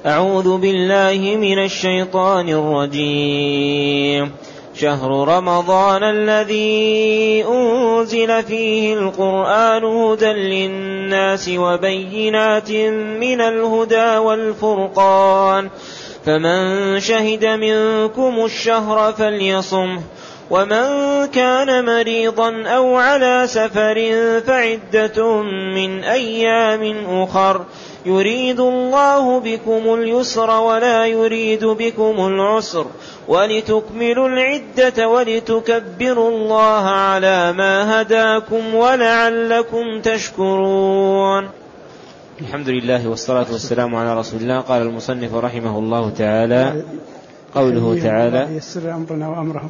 أعوذ بالله من الشيطان الرجيم. شهر رمضان الذي أنزل فيه القرآن هدى للناس وبينات من الهدى والفرقان، فمن شهد منكم الشهر فليصمه، ومن كان مريضا أو على سفر فعدة من أيام أخر، يريد الله بكم اليسر ولا يريد بكم العسر، ولتكملوا العدة ولتكبروا الله على ما هداكم ولعلكم تشكرون. الحمد لله والصلاة والسلام على رسول الله. قال المصنف رحمه الله تعالى: قوله تعالى: يسر أمرنا وأمرهم.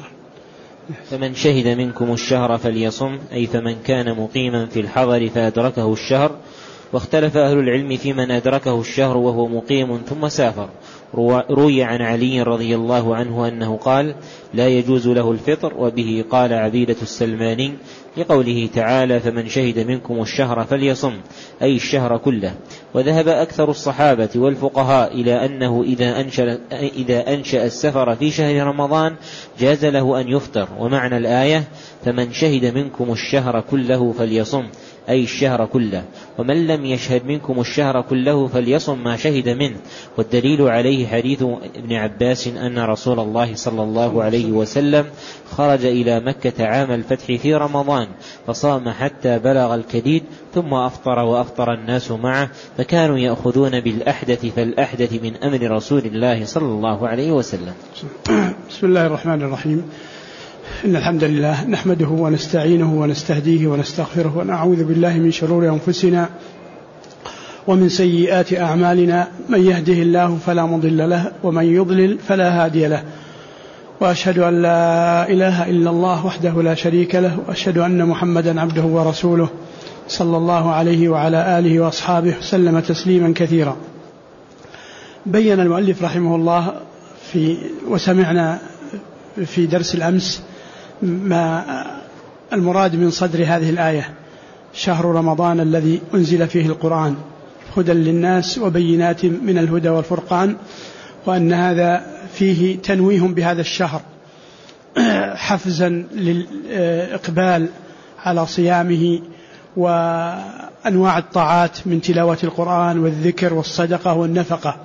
فمن شهد منكم الشهر فليصم، أي فمن كان مقيما في الحضر فأدركه الشهر. واختلف أهل العلم في من أدركه الشهر وهو مقيم ثم سافر. روي عن علي رضي الله عنه أنه قال: لا يجوز له الفطر، وبه قال عبيدة السلماني لقوله تعالى: فمن شهد منكم الشهر فليصم، أي الشهر كله. وذهب أكثر الصحابة والفقهاء إلى أنه إذا أنشأ السفر في شهر رمضان جاز له أن يفطر. ومعنى الآية: فمن شهد منكم الشهر كله فليصم، أي الشهر كله. ومن لم يشهد منكم الشهر كله فليصم ما شهد منه. والدليل عليه حديث ابن عباس أن رسول الله صلى الله عليه وسلم خرج إلى مكة عام الفتح في رمضان فصام حتى بلغ الكديد ثم أفطر وأفطر الناس معه، فكانوا يأخذون بالأحدث فالأحدث من أمر رسول الله صلى الله عليه وسلم. بسم الله الرحمن الرحيم. إن الحمد لله نحمده ونستعينه ونستهديه ونستغفره ونعوذ بالله من شرور أنفسنا ومن سيئات أعمالنا، من يهده الله فلا مضل له ومن يضلل فلا هادي له، وأشهد أن لا إله إلا الله وحده لا شريك له، وأشهد أن محمدا عبده ورسوله صلى الله عليه وعلى آله وأصحابه وسلم تسليما كثيرا. بين المؤلف رحمه الله وسمعنا في درس الأمس ما المراد من صدر هذه الآية: شهر رمضان الذي أنزل فيه القرآن هدى للناس وبينات من الهدى والفرقان، وأن هذا فيه تنويه بهذا الشهر حفزا للإقبال على صيامه وأنواع الطاعات من تلاوة القرآن والذكر والصدقة والنفقة.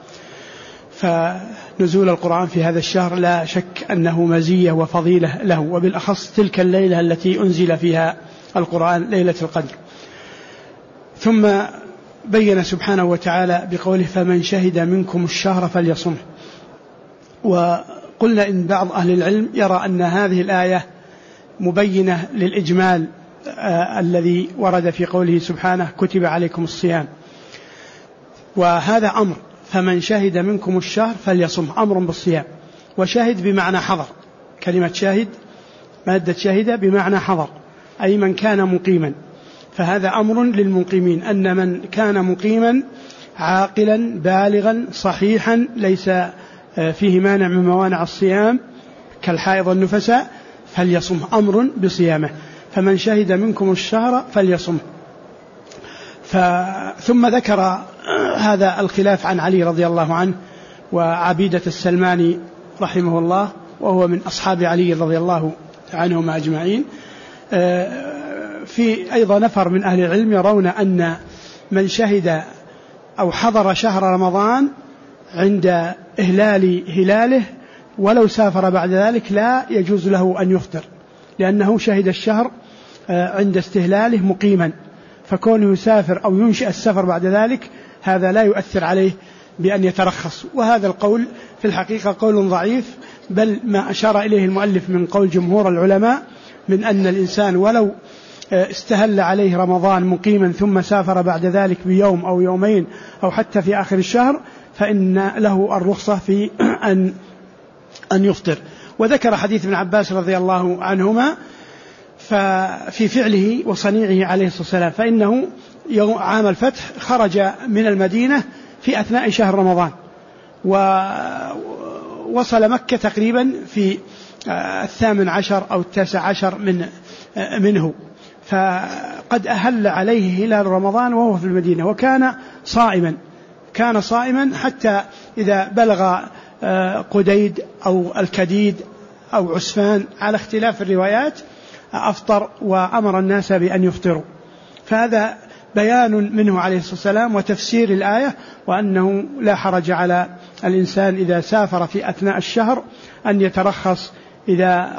فنزول القرآن في هذا الشهر لا شك أنه مزية وفضيلة له، وبالأخص تلك الليلة التي أنزل فيها القرآن، ليلة القدر. ثم بين سبحانه وتعالى بقوله: فمن شهد منكم الشهر فليصمه. وقلنا إن بعض أهل العلم يرى أن هذه الآية مبينة للإجمال الذي ورد في قوله سبحانه: كتب عليكم الصيام. وهذا أمر، فمن شهد منكم الشهر فليصم، أمر بالصيام. وشاهد بمعنى حضر، كلمة شاهد مادة شاهد بمعنى حضر، أي من كان مقيما. فهذا أمر للمقيمين، أن من كان مقيما عاقلا بالغا صحيحا ليس فيه مانع من موانع الصيام كالحائض والنفساء فليصم، أمر بصيامه. فمن شهد منكم الشهر فليصم. ثم ذكر هذا الخلاف عن علي رضي الله عنه وعبيدة السلماني رحمه الله، وهو من أصحاب علي رضي الله عنهم أجمعين. في أيضا نفر من أهل العلم يرون أن من شهد أو حضر شهر رمضان عند إهلال هلاله ولو سافر بعد ذلك لا يجوز له أن يفطر، لأنه شهد الشهر عند استهلاله مقيما، فكونه يسافر أو ينشئ السفر بعد ذلك هذا لا يؤثر عليه بأن يترخص. وهذا القول في الحقيقة قول ضعيف، بل ما أشار إليه المؤلف من قول جمهور العلماء من أن الإنسان ولو استهل عليه رمضان مقيما ثم سافر بعد ذلك بيوم أو يومين أو حتى في آخر الشهر فإن له الرخصة في أن يفطر. وذكر حديث ابن عباس رضي الله عنهما في فعله وصنيعه عليه الصلاة والسلام، فإنه عام الفتح خرج من المدينة في أثناء شهر رمضان، ووصل مكة تقريبا في 18 أو 19 منه، فقد أهل عليه هلال رمضان وهو في المدينة، وكان صائما كان صائما حتى إذا بلغ قديد أو الكديد أو عسفان على اختلاف الروايات أفطر وأمر الناس بأن يفطروا. فهذا بيان منه عليه الصلاة والسلام وتفسير الآية، وأنه لا حرج على الإنسان إذا سافر في أثناء الشهر أن يترخص إذا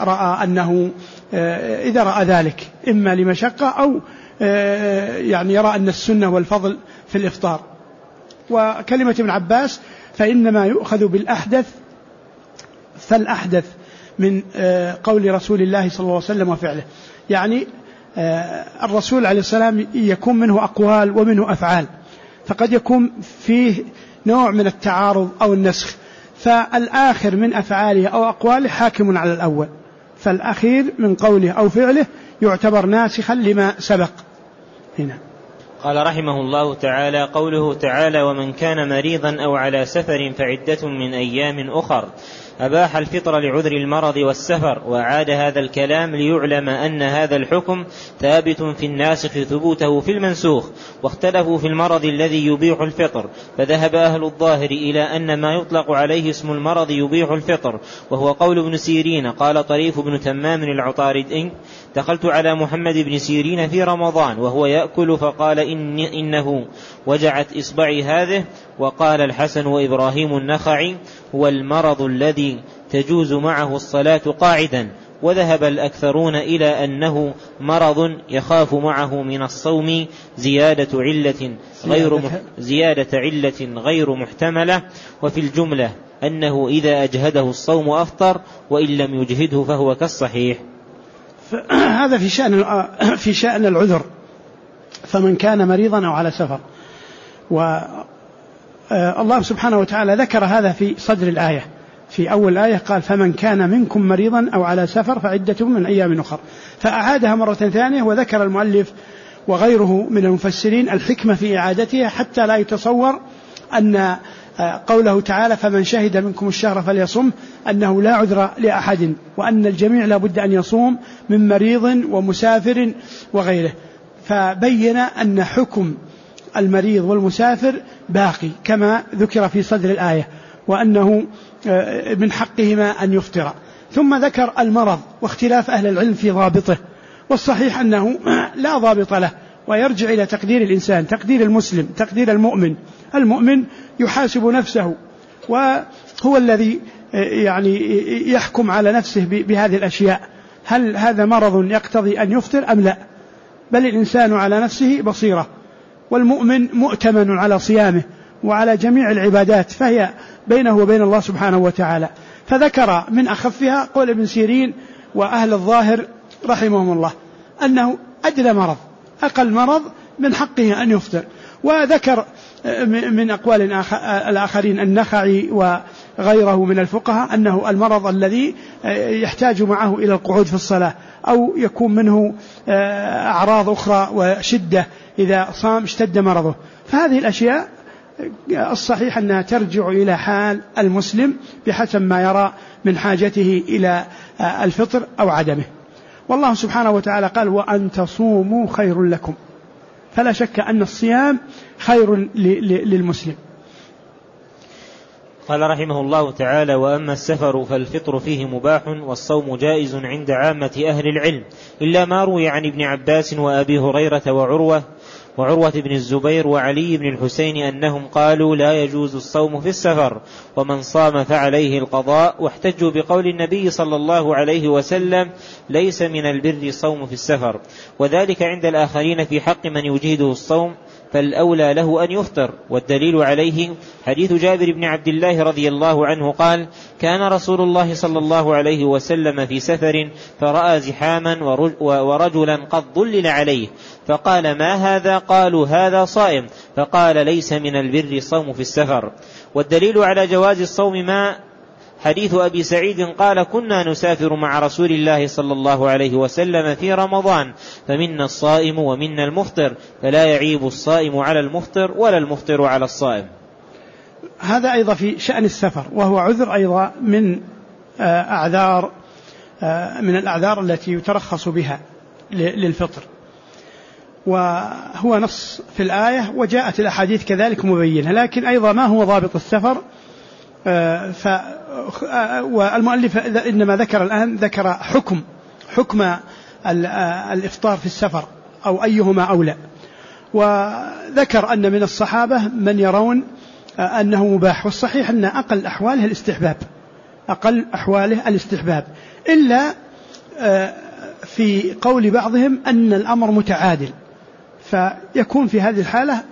رأى ذلك، إما لمشقة أو يعني يرى أن السنة والفضل في الإفطار. وكلمة ابن عباس فإنما يؤخذ بالأحدث، فالأحدث من قول رسول الله صلى الله عليه وسلم وفعله، يعني الرسول عليه السلام يكون منه أقوال ومنه أفعال، فقد يكون فيه نوع من التعارض أو النسخ، فالآخر من أفعاله أو أقواله حاكم على الأول، فالأخير من قوله أو فعله يعتبر ناسخا لما سبق هنا. قال رحمه الله تعالى: قوله تعالى: ومن كان مريضا أو على سفر فعدة من أيام أخر، أباح الفطر لعذر المرض والسفر، وأعاد هذا الكلام ليعلم أن هذا الحكم ثابت في الناسخ ثبوته في المنسوخ، واختلفوا في المرض الذي يبيح الفطر، فذهب أهل الظاهر إلى أن ما يطلق عليه اسم المرض يبيح الفطر، وهو قول ابن سيرين. قال طريف بن تمام العطاردي: دخلت على محمد بن سيرين في رمضان وهو يأكل فقال إنه وجعت إصبعي هذه. وقال الحسن وإبراهيم النخعي: هو المرض الذي تجوز معه الصلاة قاعدا. وذهب الأكثرون إلى أنه مرض يخاف معه من الصوم زيادة علة غير محتملة، وفي الجملة أنه إذا أجهده الصوم أفطر، وإن لم يجهده فهو كالصحيح. هذا في شأن العذر، فمن كان مريضا أو على سفر. والله سبحانه وتعالى ذكر هذا في صدر الآية، في أول الآية قال: فمن كان منكم مريضا أو على سفر فعدة من أيام أخر، فأعادها مرة ثانية. وذكر المؤلف وغيره من المفسرين الحكمة في إعادتها حتى لا يتصور أن قوله تعالى: فمن شهد منكم الشهر فليصم، أنه لا عذر لأحد، وأن الجميع لا بد أن يصوم من مريض ومسافر وغيره. فبين أن حكم المريض والمسافر باقي كما ذكر في صدر الآية، وأنه من حقهما أن يفطر. ثم ذكر المرض واختلاف أهل العلم في ضابطه، والصحيح أنه لا ضابط له، ويرجع إلى تقدير الإنسان، تقدير المسلم، تقدير المؤمن يحاسب نفسه، وهو الذي يعني يحكم على نفسه بهذه الأشياء، هل هذا مرض يقتضي أن يفطر أم لا؟ بل الإنسان على نفسه بصيرة، والمؤمن مؤتمن على صيامه وعلى جميع العبادات، فهي بينه وبين الله سبحانه وتعالى. فذكر من أخفها قول ابن سيرين وأهل الظاهر رحمهم الله أنه أدنى مرض، أقل مرض من حقه أن يفطر. وذكر من أقوال الآخرين النخعي وغيره من الفقهاء أنه المرض الذي يحتاج معه إلى القعود في الصلاة، أو يكون منه أعراض أخرى وشدة، إذا صام اشتد مرضه. فهذه الأشياء الصحيح أنها ترجع إلى حال المسلم بحسب ما يرى من حاجته إلى الفطر أو عدمه. والله سبحانه وتعالى قال: وأن تصوموا خير لكم، فلا شك أن الصيام خير للمسلم. قال رحمه الله تعالى: وأما السفر فالفطر فيه مباح، والصوم جائز عند عامة أهل العلم، إلا ما روي عن ابن عباس وأبي هريرة وعروة بن الزبير وعلي بن الحسين أنهم قالوا: لا يجوز الصوم في السفر، ومن صام فعليه القضاء. واحتجوا بقول النبي صلى الله عليه وسلم: ليس من البر صوم في السفر، وذلك عند الآخرين في حق من يجهده الصوم، فالأولى له أن يفطر. والدليل عليه حديث جابر بن عبد الله رضي الله عنه قال: كان رسول الله صلى الله عليه وسلم في سفر فرأى زحاما ورجلا قد ظلل عليه، فقال: ما هذا؟ قالوا: هذا صائم. فقال: ليس من البر صوم في السفر. والدليل على جواز الصوم ما حديث أبي سعيد قال: كنا نسافر مع رسول الله صلى الله عليه وسلم في رمضان، فمنا الصائم ومنا المفطر، فلا يعيب الصائم على المفطر ولا المفطر على الصائم. هذا أيضا في شأن السفر، وهو عذر أيضا من الأعذار التي يترخص بها للفطر. وهو نص في الآية، وجاءت الأحاديث كذلك مبينة. لكن أيضا ما هو ضابط السفر؟ والمؤلف إنما ذكر الآن ذكر حكم الإفطار في السفر أو أيهما أولى، وذكر أن من الصحابة من يرون أنه مباح، والصحيح أن أقل أحواله الاستحباب، إلا في قول بعضهم أن الأمر متعادل، فيكون في هذه الحالة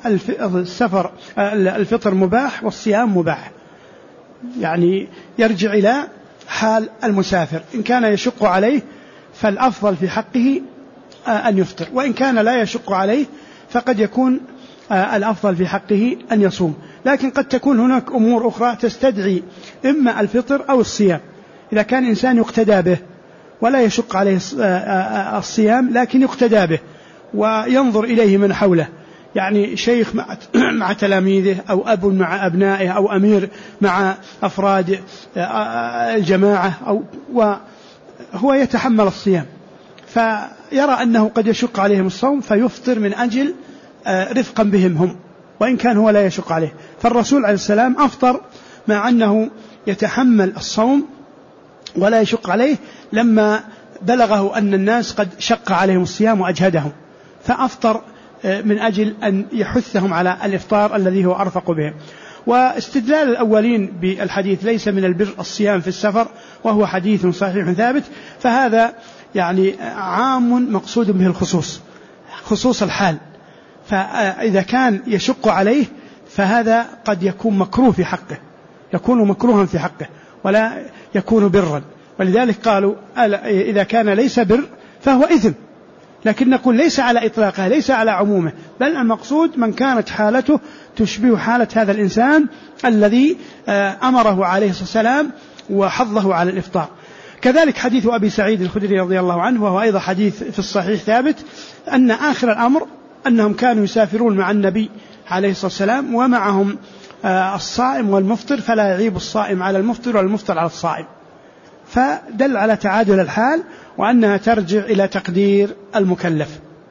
الفطر مباح والصيام مباح، يعني يرجع إلى حال المسافر. إن كان يشق عليه فالأفضل في حقه أن يفطر، وإن كان لا يشق عليه فقد يكون الأفضل في حقه أن يصوم. لكن قد تكون هناك أمور أخرى تستدعي إما الفطر أو الصيام. إذا كان إنسان يقتدى به ولا يشق عليه الصيام لكن يقتدى به وينظر إليه من حوله، يعني شيخ مع تلاميذه، أو أب مع أبنائه، أو أمير مع أفراد الجماعة، وهو يتحمل الصيام، فيرى أنه قد يشق عليهم الصوم فيفطر من أجل رفقا بهم هم، وإن كان هو لا يشق عليه. فالرسول عليه السلام أفطر مع أنه يتحمل الصوم ولا يشق عليه، لما بلغه أن الناس قد شق عليهم الصيام وأجهدهم، فأفطر من أجل أن يحثهم على الإفطار الذي هو أرفق بهم. واستدلال الأولين بالحديث ليس من البر الصيام في السفر، وهو حديث صحيح ثابت، فهذا يعني عام مقصود به خصوص الحال. فإذا كان يشق عليه فهذا قد يكون مكروه في حقه، يكون مكروها في حقه ولا يكون برا. ولذلك قالوا إذا كان ليس بر فهو إثم، لكن نقول ليس على إطلاقه، ليس على عمومه، بل المقصود من كانت حالته تشبه حالة هذا الإنسان الذي أمره عليه الصلاة والسلام وحضه على الإفطار. كذلك حديث أبي سعيد الخدري رضي الله عنه، وهو أيضا حديث في الصحيح ثابت، أن آخر الأمر أنهم كانوا يسافرون مع النبي عليه الصلاة والسلام ومعهم الصائم والمفطر، فلا يعيب الصائم على المفطر والمفطر على الصائم، فدل على تعادل الحال وأنها ترجع إلى تقدير المكلف.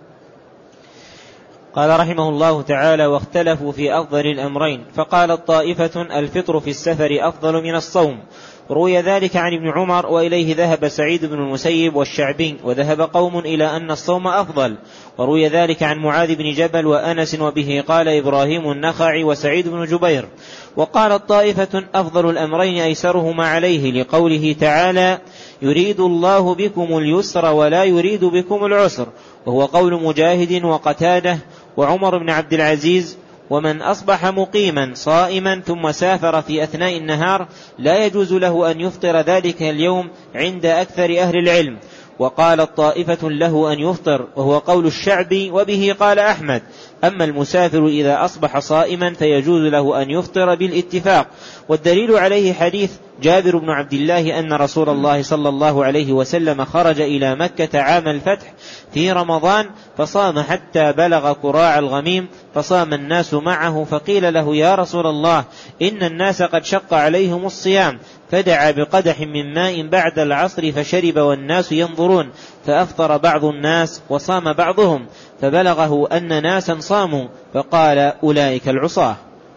قال رحمه الله تعالى: واختلفوا في أفضل الأمرين، فقالت طائفة: الفطر في السفر أفضل من الصوم. روي ذلك عن ابن عمر، وإليه ذهب سعيد بن المسيب والشعبي، وذهب قوم إلى أن الصوم أفضل. وروي ذلك عن معاذ بن جبل وأنس، وبه قال إبراهيم النخعي وسعيد بن جبير. وقالت طائفة: أفضل الأمرين أيسرهما عليه، لقوله تعالى: يريد الله بكم اليسر ولا يريد بكم العسر، وهو قول مجاهد وقتاده وعمر بن عبد العزيز. ومن أصبح مقيما صائما ثم سافر في أثناء النهار لا يجوز له أن يفطر ذلك اليوم عند أكثر أهل العلم. وقالت طائفة له أن يفطر، وهو قول الشعبي، وبه قال أحمد. أما المسافر إذا أصبح صائما فيجوز له أن يفطر بالاتفاق. والدليل عليه حديث جابر بن عبد الله أن رسول الله صلى الله عليه وسلم خرج إلى مكة عام الفتح في رمضان فصام حتى بلغ كراع الغميم، فصام الناس معه، فقيل له: يا رسول الله، إن الناس قد شق عليهم الصيام، فدعا بقدح من ماء بعد العصر فشرب والناس ينظرون، فأفطر بعض الناس وصام بعضهم، فبلغه أن ناسا صاموا، فقال: أولئك العصاة.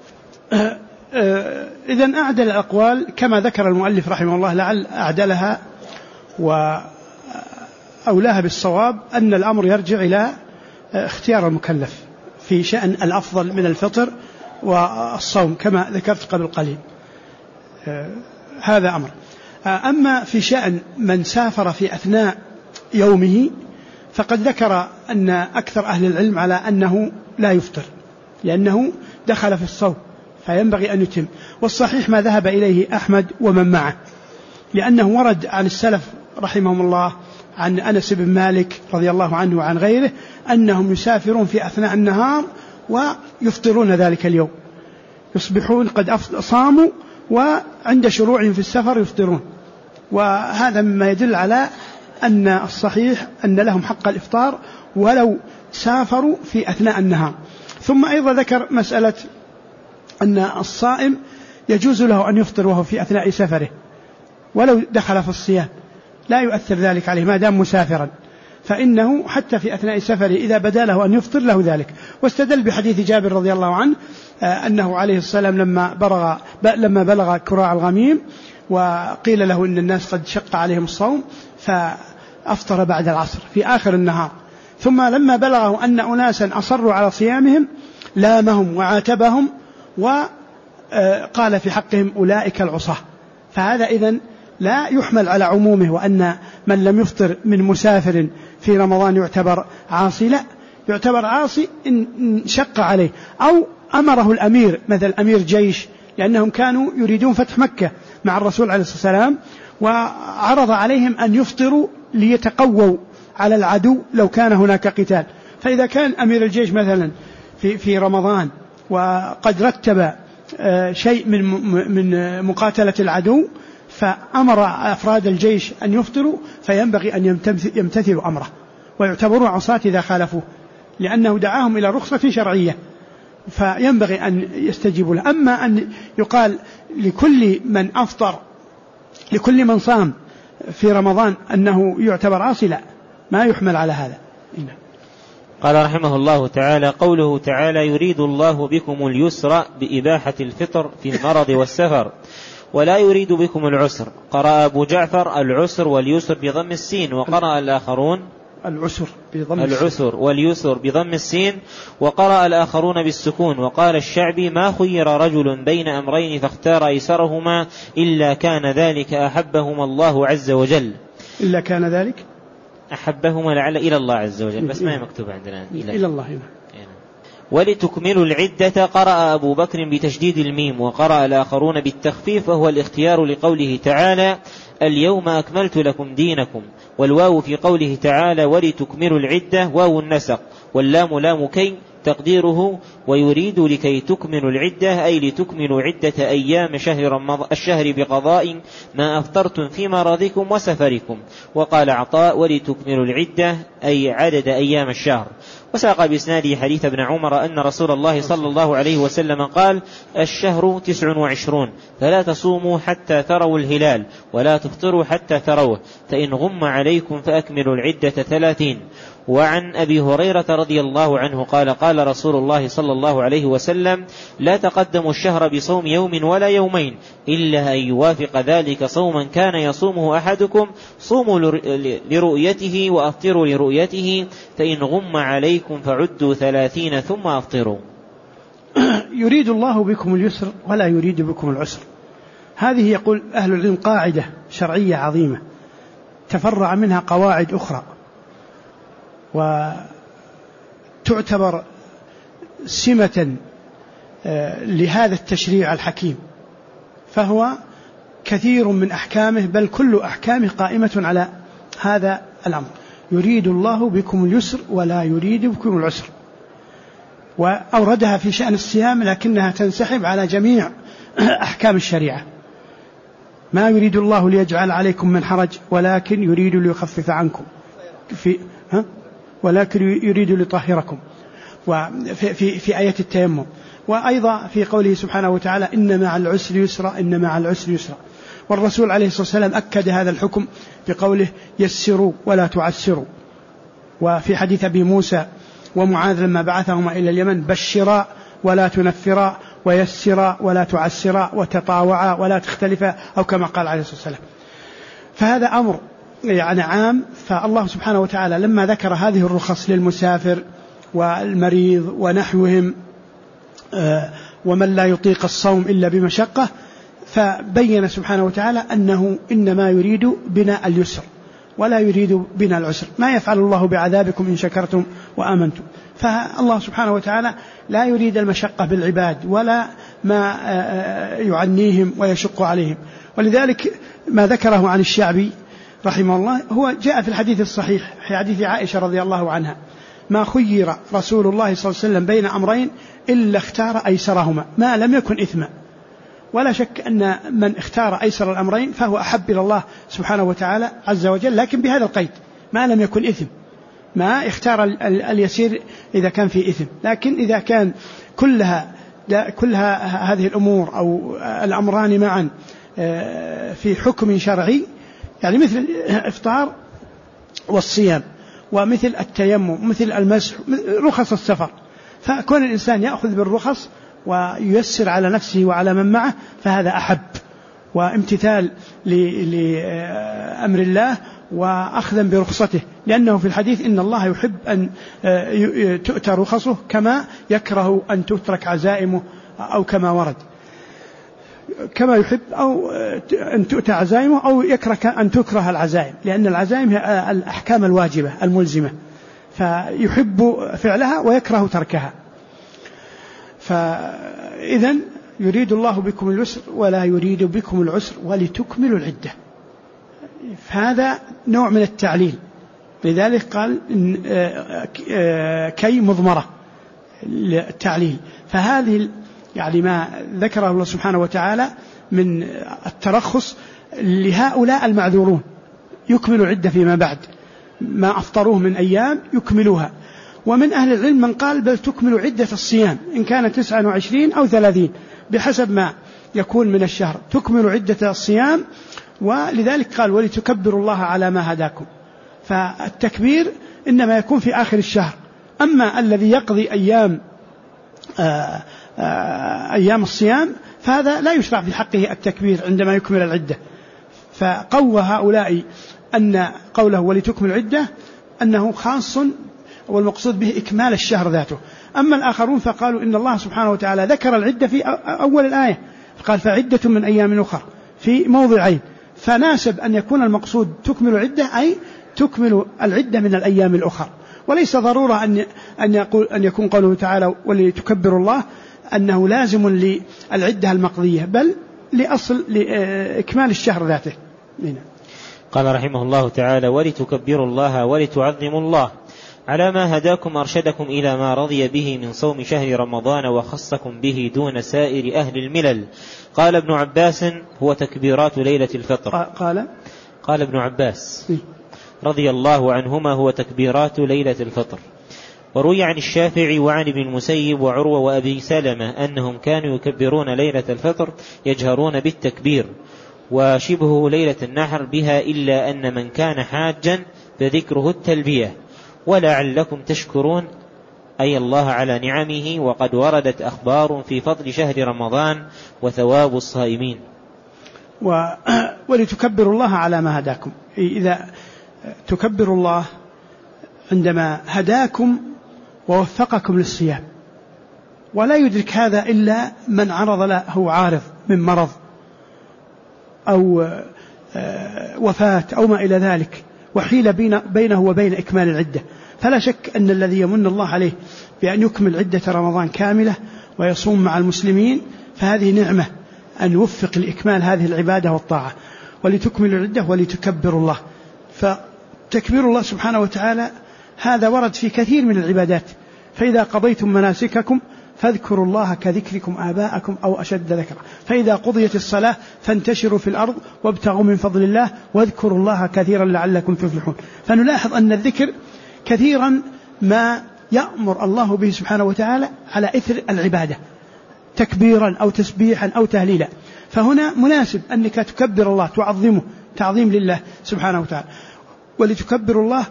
إذن أعدل الأقوال كما ذكر المؤلف رحمه الله، لعل أعدلها وأولاها بالصواب أن الأمر يرجع إلى اختيار المكلف في شأن الأفضل من الفطر والصوم كما ذكرت قبل قليل، هذا أمر. أما في شأن من سافر في أثناء يومه فقد ذكر أن أكثر أهل العلم على أنه لا يفطر لأنه دخل في الصوم فينبغي أن يتم. والصحيح ما ذهب إليه أحمد ومن معه، لأنه ورد عن السلف رحمهم الله عن أنس بن مالك رضي الله عنه وعن غيره أنهم يسافرون في أثناء النهار ويفطرون ذلك اليوم، يصبحون قد صاموا وعند شروعهم في السفر يفطرون. وهذا مما يدل على أن الصحيح أن لهم حق الإفطار ولو سافروا في أثناء النهار. ثم أيضا ذكر مسألة أن الصائم يجوز له أن يفطر وهو في أثناء سفره ولو دخل في الصيام، لا يؤثر ذلك عليه ما دام مسافرا. فإنه حتى في أثناء سفره إذا بدا له أن يفطر له ذلك. واستدل بحديث جابر رضي الله عنه أنه عليه السلام لما بلغ كراع الغميم وقيل له إن الناس قد شق عليهم الصوم فأفطر بعد العصر في آخر النهار، ثم لما بلغه أن أناسا أصروا على صيامهم لامهم وعاتبهم وقال في حقهم أولئك العصاة. فهذا إذن لا يحمل على عمومه وأن من لم يفطر من مسافر في رمضان يعتبر عاصي، لا، يعتبر عاصي إن شق عليه أو أمره الأمير مثل أمير جيش، لأنهم كانوا يريدون فتح مكة مع الرسول عليه الصلاة والسلام وعرض عليهم أن يفطروا ليتقووا على العدو لو كان هناك قتال. فإذا كان أمير الجيش مثلا في رمضان وقد رتب شيء من مقاتلة العدو فأمر أفراد الجيش أن يفطروا، فينبغي أن يمتثلوا أمره ويعتبروا عصاة إذا خالفوه، لأنه دعاهم إلى رخصة شرعية فينبغي أن يستجيبوا له. أما أن يقال لكل من أفطر لكل من صام في رمضان أنه يعتبر عاصي، لا، ما يحمل على هذا. قال رحمه الله تعالى: قوله تعالى: يريد الله بكم اليسر بإباحة الفطر في المرض والسفر ولا يريد بكم العسر. قرأ أبو جعفر العسر واليسر بضم السين، وقرأ الآخرون العسر واليسر بضم السين، وقرأ الآخرون بالسكون. وقال الشعبي: ما خير رجل بين أمرين فاختار أيسرهما إلا كان ذلك أحبهما الله عز وجل. إلا كان ذلك أحبهما لعل إلى الله عز وجل، بس ما هي مكتوبة عندنا إلى الله هنا. ولتكملوا العدة قرأ أبو بكر بتشديد الميم، وقرأ الآخرون بالتخفيف، وهو الاختيار لقوله تعالى: اليوم أكملت لكم دينكم. والواو في قوله تعالى: ولتكملوا العدة واو النسق، واللام لام كي، تقديره: ويريد لكي تكملوا العدة أي لتكملوا عدة أيام الشهر بقضاء ما أفطرتم في مرضكم وسفركم. وقال عطاء: ولتكملوا العدة أي عدد أيام الشهر. وساق بإسناده حديث ابن عمر أن رسول الله صلى الله عليه وسلم قال: الشهر 29، فلا تصوموا حتى تروا الهلال ولا تفطروا حتى تروه، فإن غم عليكم فأكملوا العدة 30. وعن أبي هريرة رضي الله عنه قال: قال رسول الله صلى الله عليه وسلم: لا تقدموا الشهر بصوم يوم ولا يومين إلا أن يوافق ذلك صوما كان يصومه أحدكم، صوموا لرؤيته وأفطروا لرؤيته، فإن غم عليكم فعدوا 30 ثم أفطروا. يريد الله بكم اليسر ولا يريد بكم العسر. هذه يقول أهل العلم قاعدة شرعية عظيمة تفرع منها قواعد أخرى، وتعتبر سمة لهذا التشريع الحكيم، فهو كثير من أحكامه بل كل أحكامه قائمة على هذا الأمر. يريد الله بكم اليسر ولا يريد بكم العسر، وأوردها في شأن الصيام لكنها تنسحب على جميع أحكام الشريعة. ما يريد الله ليجعل عليكم من حرج ولكن يريد ليخفف عنكم ولكن يريد ليطهركم، وفي آية التيمم، وأيضا في قوله سبحانه وتعالى: إن مع العسر يسرا إن مع العسر يسرا. والرسول عليه الصلاة والسلام أكد هذا الحكم بقوله: يسروا ولا تعسروا. وفي حديث أبي موسى ومعاذ لما بعثهما إلى اليمن: بشرا ولا تنفرا ويسرا ولا تعسرا وتطاوعا ولا تختلفا، أو كما قال عليه الصلاة والسلام. فهذا أمر يعني عام. فالله سبحانه وتعالى لما ذكر هذه الرخص للمسافر والمريض ونحوهم ومن لا يطيق الصوم إلا بمشقة، فبين سبحانه وتعالى أنه إنما يريد بنا اليسر ولا يريد بنا العسر. ما يفعل الله بعذابكم إن شكرتم وآمنتم. فالله سبحانه وتعالى لا يريد المشقة بالعباد ولا ما يعنيهم ويشق عليهم. ولذلك ما ذكره عن الشعبي رحمه الله هو جاء في الحديث الصحيح في حديث عائشة رضي الله عنها: ما خير رسول الله صلى الله عليه وسلم بين أمرين إلا اختار أيسرهما ما لم يكن إثما. ولا شك أن من اختار أيسر الأمرين فهو أحب إلى الله سبحانه وتعالى عز وجل، لكن بهذا القيد: ما لم يكن إثم. ما اختار اليسير إذا كان فيه إثم، لكن إذا كان كلها هذه الأمور أو الأمران معا في حكم شرعي، يعني مثل الإفطار والصيام ومثل التيمم مثل المسح رخص السفر. فكون الإنسان يأخذ بالرخص وييسر على نفسه وعلى من معه فهذا أحب وامتثال لأمر الله وأخذا برخصته، لأنه في الحديث إن الله يحب أن تؤتى رخصه كما يكره أن تترك عزائمه، أو كما ورد كما يحب أو أن تؤتى عزائمه أو يكره أن تكره العزائم، لأن العزائم هي الأحكام الواجبة الملزمة فيحب فعلها ويكره تركها. فإذن يريد الله بكم اليسر ولا يريد بكم العسر ولتكملوا العدة. هذا نوع من التعليل، لذلك قال كي مضمرة للتعليل. فهذه يعني ما ذكره الله سبحانه وتعالى من الترخص لهؤلاء المعذورون يكملوا العدة فيما بعد، ما أفطروه من أيام يكملوها. ومن أهل العلم من قال بل تكمل عدة الصيام إن كان 29 أو 30 بحسب ما يكون من الشهر، تكمل عدة الصيام. ولذلك قال ولتكبروا الله على ما هداكم. فالتكبير إنما يكون في آخر الشهر، أما الذي يقضي أيام الصيام فهذا لا يشرع في حقه التكبير عندما يكمل العدة. فقوى هؤلاء أن قوله ولتكمل العدة أنه خاص والمقصود به إكمال الشهر ذاته. أما الآخرون فقالوا إن الله سبحانه وتعالى ذكر العدة في أول الآية، قال فعدة من أيام أخرى في موضعين، فناسب أن يكون المقصود تكمل العدة أي تكمل العدة من الأيام الأخرى، وليس ضرورة أن يكون قوله تعالى ولتكبروا الله أنه لازم للعدة المقضية، بل لأصل لإكمال الشهر ذاته. قال رحمه الله تعالى ولتكبروا الله ولتعظموا الله على ما هداكم أرشدكم إلى ما رضي به من صوم شهر رمضان وخصكم به دون سائر أهل الملل. قال ابن عباس هو تكبيرات ليلة الفطر. قال ابن عباس رضي الله عنهما هو تكبيرات ليلة الفطر. وروي عن الشافعي وعن ابن المسيب وعروة وأبي سلمة أنهم كانوا يكبرون ليلة الفطر يجهرون بالتكبير، وشبه ليلة النحر بها إلا أن من كان حاجا فذكره التلبية ولعلكم تشكرون أي الله على نعمه. وقد وردت أخبار في فضل شهر رمضان وثواب الصائمين. ولتكبروا الله على ما هداكم، إذا تكبروا الله عندما هداكم ووفقكم للصيام، ولا يدرك هذا إلا من عرض له عارض من مرض أو وفاة أو ما إلى ذلك وحيل بينه وبين إكمال العدة. فلا شك أن الذي يمن الله عليه بأن يكمل عدة رمضان كاملة ويصوم مع المسلمين فهذه نعمة أن يوفق لإكمال هذه العبادة والطاعة. ولتكمل العدة ولتكبروا الله، فتكبير الله سبحانه وتعالى هذا ورد في كثير من العبادات. فإذا قضيتم مناسككم فاذكروا الله كذكركم آباءكم أو أشد ذكرا، فإذا قضيت الصلاة فانتشروا في الأرض وابتغوا من فضل الله واذكروا الله كثيرا لعلكم تفلحون. فنلاحظ أن الذكر كثيرا ما يأمر الله به سبحانه وتعالى على إثر العبادة تكبيرا أو تسبيحا أو تهليلا. فهنا مناسب أنك تكبر الله تعظمه تعظيم لله سبحانه وتعالى. ولتكبروا الله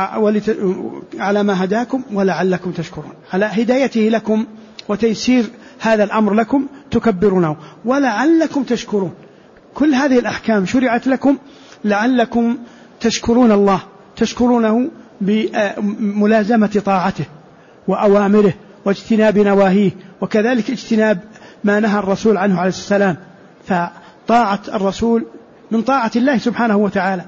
على ما هداكم ولعلكم تشكرون، على هدايته لكم وتيسير هذا الأمر لكم تكبرونه ولعلكم تشكرون. كل هذه الأحكام شرعت لكم لعلكم تشكرون الله، تشكرونه بملازمة طاعته وأوامره واجتناب نواهيه، وكذلك اجتناب ما نهى الرسول عنه عليه السلام. فطاعة الرسول من طاعة الله سبحانه وتعالى.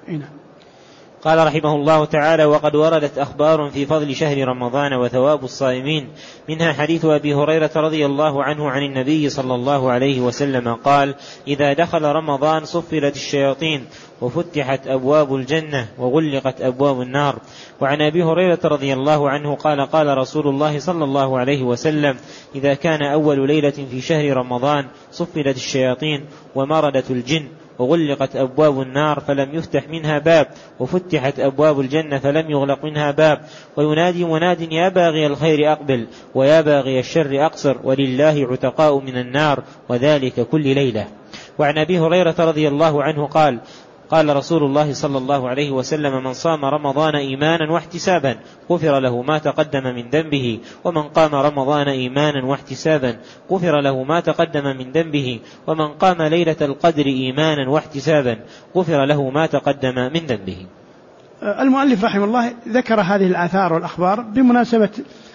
قال رحمه الله تعالى وقد وردت أخبار في فضل شهر رمضان وثواب الصائمين، منها حديث أبي هريرة رضي الله عنه عن النبي صلى الله عليه وسلم قال إذا دخل رمضان صفرت الشياطين وفتحت أبواب الجنة وغلقت أبواب النار. وعن أبي هريرة رضي الله عنه قال قال رسول الله صلى الله عليه وسلم إذا كان أول ليلة في شهر رمضان صفرت الشياطين ومردت الجن وغلقت أبواب النار فلم يفتح منها باب وفتحت أبواب الجنة فلم يغلق منها باب وينادي مناد يا باغي الخير أقبل ويا باغي الشر أقصر ولله عتقاء من النار وذلك كل ليلة. وعن أبي هريرة رضي الله عنه قال قال رسول الله صلى الله عليه وسلم: من صام رمضان إيمانا واحتسابا غفر له ما تقدم من ذنبه، ومن قام رمضان إيمانا واحتسابا غفر له ما تقدم من ذنبه، ومن قام ليلة القدر إيمانا واحتسابا غفر له ما تقدم من ذنبه. المؤلف رحمه الله ذكر هذه الآثار والأخبار بمناسبة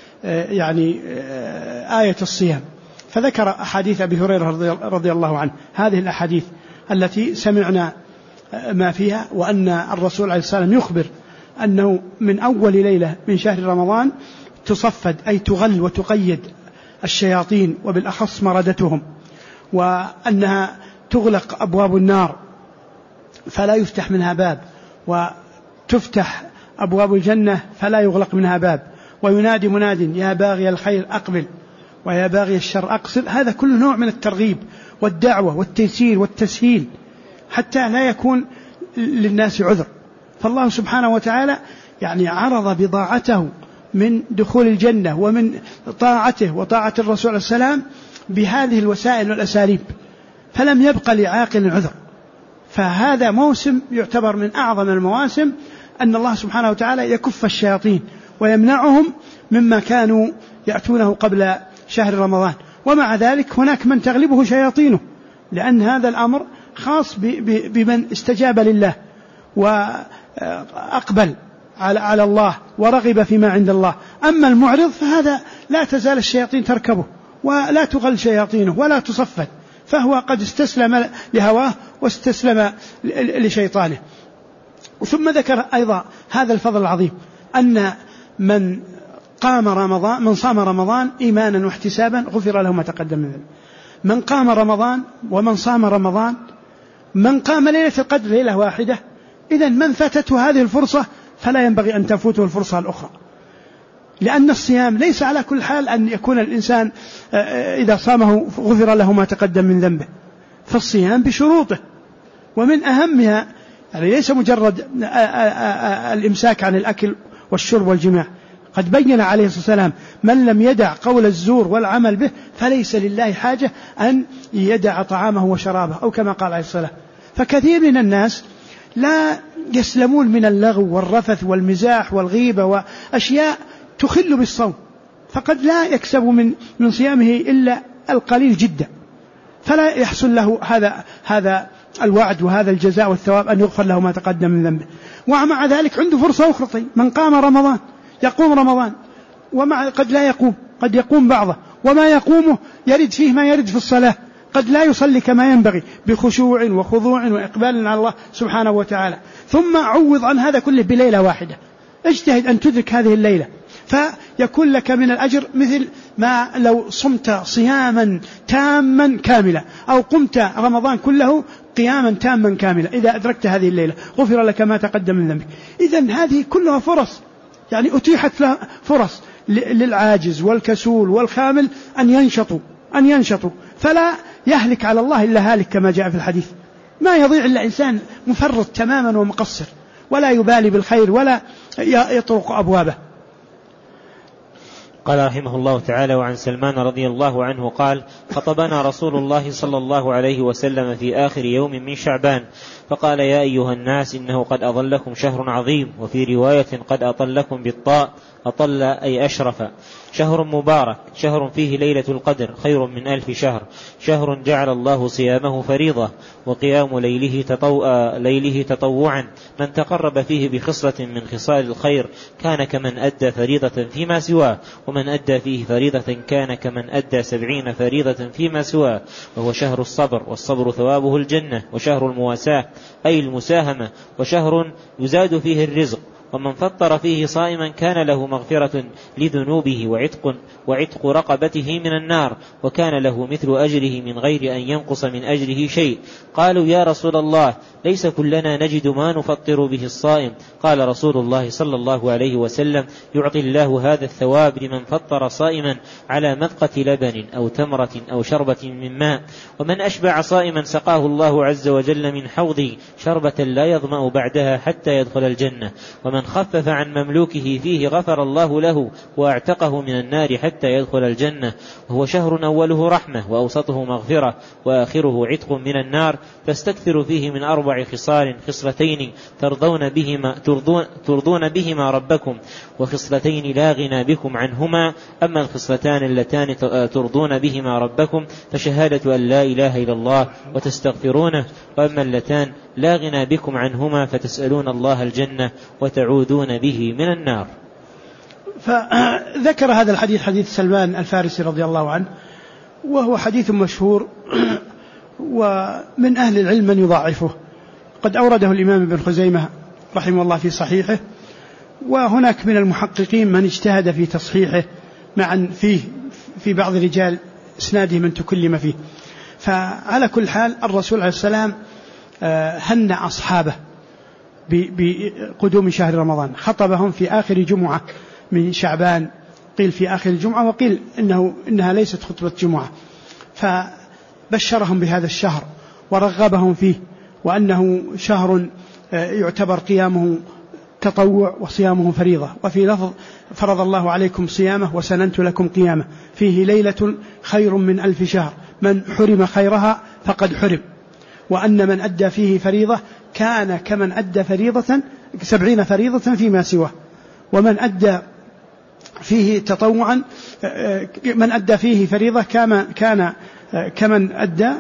آية الصيام، فذكر أحاديث أبي هريرة رضي الله عنه، هذه الأحاديث التي سمعنا ما فيها، وأن الرسول عليه الصلاة والسلام يخبر أنه من أول ليلة من شهر رمضان تصفد أي تغل وتقيد الشياطين وبالأخص مردتهم، وأنها تغلق أبواب النار فلا يفتح منها باب، وتفتح أبواب الجنة فلا يغلق منها باب، وينادي مناد: يا باغي الخير أقبل ويا باغي الشر أقصر. هذا كل نوع من الترغيب والدعوة والتيسير والتسهيل حتى لا يكون للناس عذر. فالله سبحانه وتعالى عرض بضاعته من دخول الجنة ومن طاعته وطاعة الرسول عليه السلام بهذه الوسائل والأساليب، فلم يبق لعاقل عذر. فهذا موسم يعتبر من أعظم المواسم أن الله سبحانه وتعالى يكف الشياطين ويمنعهم مما كانوا يأتونه قبل شهر رمضان. ومع ذلك هناك من تغلبه شياطينه، لأن هذا الأمر خاص بمن استجاب لله وأقبل على الله ورغب فيما عند الله. أما المعرض فهذا لا تزال الشياطين تركبه ولا تغل شياطينه ولا تصفد، فهو قد استسلم لهواه واستسلم لشيطانه. ثم ذكر أيضا هذا الفضل العظيم أن من صام رمضان إيمانا واحتسابا غفر له ما تقدم من ذنبه. من قام رمضان ومن صام رمضان، من قام ليلة القدر ليلة واحدة، إذن من فاتته هذه الفرصة فلا ينبغي أن تفوته الفرصة الأخرى، لأن الصيام ليس على كل حال أن يكون الإنسان إذا صامه غفر له ما تقدم من ذنبه، فالصيام بشروطه، ومن أهمها ليس مجرد الإمساك عن الأكل والشرب والجماع. قد بين عليه الصلاة والسلام: من لم يدع قول الزور والعمل به فليس لله حاجة أن يدع طعامه وشرابه، أو كما قال عليه الصلاة. فكثير من الناس لا يسلمون من اللغو والرفث والمزاح والغيبة وأشياء تخل بالصوم، فقد لا يكسب من صيامه إلا القليل جدا، فلا يحصل له هذا الوعد وهذا الجزاء والثواب أن يغفر له ما تقدم من ذنبه. ومع ذلك عنده فرصة أخرى. طيب من قام رمضان يقوم رمضان، ومع قد لا يقوم، قد يقوم بعضه، وما يقومه يرد فيه ما يرد في الصلاة، قد لا يصلي كما ينبغي بخشوع وخضوع وإقبال على الله سبحانه وتعالى. ثم عوض عن هذا كله بليلة واحدة، اجتهد أن تدرك هذه الليلة، فيكون لك من الأجر مثل ما لو صمت صياما تاما كاملا، أو قمت رمضان كله قياما تاما كاملا. إذا أدركت هذه الليلة غفر لك ما تقدم من ذنبك. إذن هذه كلها فرص، أتيحت لها فرص للعاجز والكسول والخامل أن ينشطوا، فلا يهلك على الله إلا هالك كما جاء في الحديث. ما يضيع إلا إنسان مفرط تماما ومقصر، ولا يبالي بالخير ولا يطرق أبوابه. قال رحمه الله تعالى: وعن سلمان رضي الله عنه قال: خطبنا رسول الله صلى الله عليه وسلم في آخر يوم من شعبان فقال: يا أيها الناس، إنه قد أظلكم شهر عظيم، وفي رواية قد أطلكم بالطاء، أطل أي أشرف، شهر مبارك، شهر فيه ليلة القدر خير من 1000 شهر، شهر جعل الله صيامه فريضة وقيام ليله تطوعا، من تقرب فيه بخصلة من خصال الخير كان كمن أدى فريضة فيما سواه، ومن أدى فيه فريضة كان كمن أدى 70 فريضة فيما سواه، وهو شهر الصبر، والصبر ثوابه الجنة، وشهر المواساة أي المساهمة، وشهر يزاد فيه الرزق، ومن فطر فيه صائما كان له مغفرة لذنوبه وعتق رقبته من النار، وكان له مثل أجره من غير أن ينقص من أجره شيء. قالوا: يا رسول الله، ليس كلنا نجد ما نفطر به الصائم. قال رسول الله صلى الله عليه وسلم: يعطي الله هذا الثواب لمن فطر صائما على مذقة لبن أو تمرة أو شربة من ماء، ومن أشبع صائما سقاه الله عز وجل من حوضه شربة لا يظمأ بعدها حتى يدخل الجنة، ومن ومن خفف عن مملوكه فيه غفر الله له وأعتقه من النار حتى يدخل الجنة. وهو شهر أوله رحمة وأوسطه مغفرة وآخره عتق من النار، فاستكثروا فيه من 4 خصال: خصلتين ترضون بهما ربكم، وخصلتين لا غنى بكم عنهما. أما الخصلتان اللتان ترضون بهما ربكم فشهادة أن لا إله إلا الله وتستغفرونه، وأما اللتان لا غنى بكم عنهما فتسألون الله الجنة وتعوذون به من النار. فذكر هذا الحديث حديث سلمان الفارسي رضي الله عنه، وهو حديث مشهور ومن أهل العلم من يضاعفه. قد أورده الإمام ابن خزيمة رحمه الله في صحيحه، وهناك من المحققين من اجتهد في تصحيحه معا في بعض رجال إسناده من تكلم فيه. فعلى كل حال الرسول عليه السلام هنأ أصحابه بقدوم شهر رمضان، خطبهم في آخر جمعة من شعبان، قيل في آخر الجمعة وقيل إنها ليست خطبة جمعة، فبشرهم بهذا الشهر ورغبهم فيه، وأنه شهر يعتبر قيامه تطوع وصيامه فريضة. وفي لفظ: فرض الله عليكم صيامه وسننت لكم قيامه، فيه ليلة خير من 1000 شهر، من حرم خيرها فقد حرم. وأن من أدى فيه فريضة كان كمن أدى فريضة 70 فريضة فيما سواه، ومن أدى فيه تطوعا من أدى فيه فريضة كان كمن أدى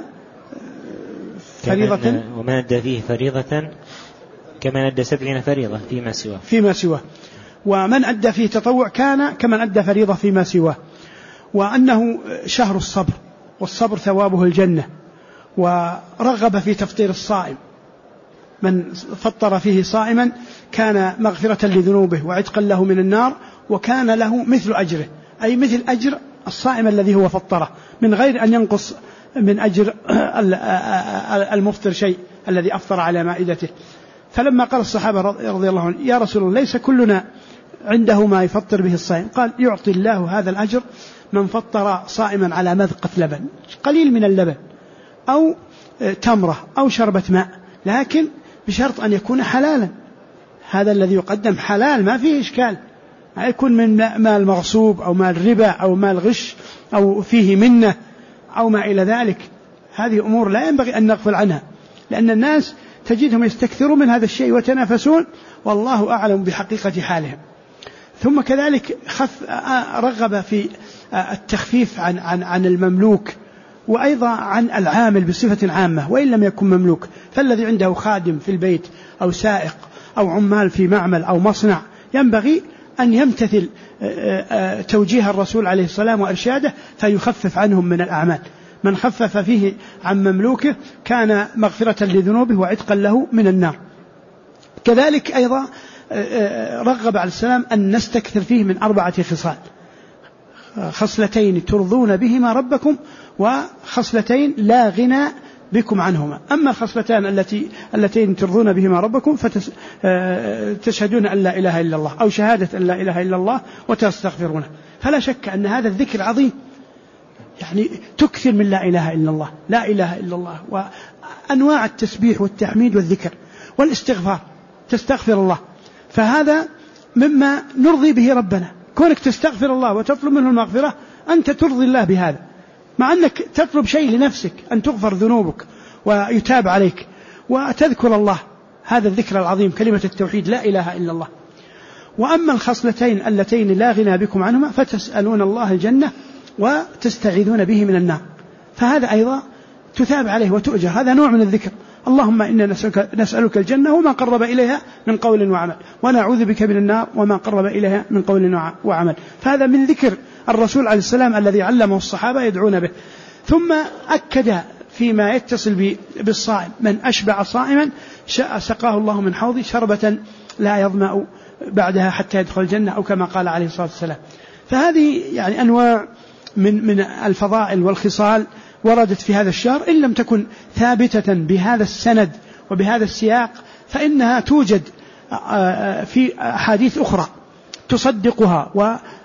فريضة، ومن أدى فيه فريضة كمن أدى 70 فريضة فيما سواه، ومن أدى فيه تطوع كان كمن أدى فريضة فيما سواه. وأنه شهر الصبر، والصبر ثوابه الجنة. ورغب في تفطير الصائم، من فطر فيه صائما كان مغفرة لذنوبه وعتقا له من النار، وكان له مثل أجره، أي مثل أجر الصائم الذي هو فطره، من غير أن ينقص من أجر المفطر شيء الذي أفطر على مائدته. فلما قال الصحابة رضي الله عنهم: يا رسول الله، ليس كلنا عنده ما يفطر به الصائم، قال: يعطي الله هذا الأجر من فطر صائما على مذقة لبن، قليل من اللبن، أو تمرة، أو شربة ماء، لكن بشرط أن يكون حلالا. هذا الذي يقدم حلال، ما فيه إشكال، ما يكون من مال مغصوب أو مال ربا أو مال غش أو فيه منة أو ما إلى ذلك. هذه أمور لا ينبغي أن نغفل عنها، لأن الناس تجدهم يستكثرون من هذا الشيء وتنافسون، والله أعلم بحقيقة حالهم. ثم كذلك رغب في التخفيف عن المملوك، وأيضا عن العامل بصفة عامة وإن لم يكن مملوك. فالذي عنده خادم في البيت أو سائق أو عمال في معمل أو مصنع ينبغي أن يمتثل توجيه الرسول عليه السلام وإرشاده فيخفف عنهم من الأعمال. من خفف فيه عن مملوكه كان مغفرة لذنوبه وعتقا له من النار. كذلك أيضا رغب عليه السلام أن نستكثر فيه من 4 خصال: خصلتين ترضون بهما ربكم، وخصلتين لا غنى بكم عنهما. أما الخصلتان اللتين ترضون بهما ربكم فتشهدون أن لا إله إلا الله، أو شهادة أن لا إله إلا الله وتستغفرونه. فلا شك أن هذا الذكر عظيم، يعني تكثر من لا إله إلا الله، لا إله إلا الله، وأنواع التسبيح والتحميد والذكر والاستغفار، تستغفر الله. فهذا مما نرضي به ربنا، كونك تستغفر الله وتطلب منه المغفرة، أنت ترضي الله بهذا، مع أنك تطلب شيء لنفسك، أن تغفر ذنوبك ويتاب عليك وتذكر الله، هذا الذكر العظيم، كلمة التوحيد لا إله إلا الله. وأما الخصلتين اللتين لا غنى بكم عنهما فتسألون الله الجنة وتستعيذون به من النار، فهذا أيضا تثاب عليه وتؤجر، هذا نوع من الذكر. اللهم إنا نسألك الجنة وما قرب إليها من قول وعمل، ونعوذ بك من النار وما قرب إليها من قول وعمل. فهذا من ذكر الرسول عليه السلام الذي علمه الصحابة يدعون به. ثم أكد فيما يتصل بالصائم: من أشبع صائما سقاه الله من حوض شربة لا يظمأ بعدها حتى يدخل الجنة، أو كما قال عليه الصلاة والسلام. فهذه يعني أنواع من الفضائل والخصال وردت في هذا الشهر، إن لم تكن ثابتة بهذا السند وبهذا السياق فإنها توجد في أحاديث أخرى تصدقها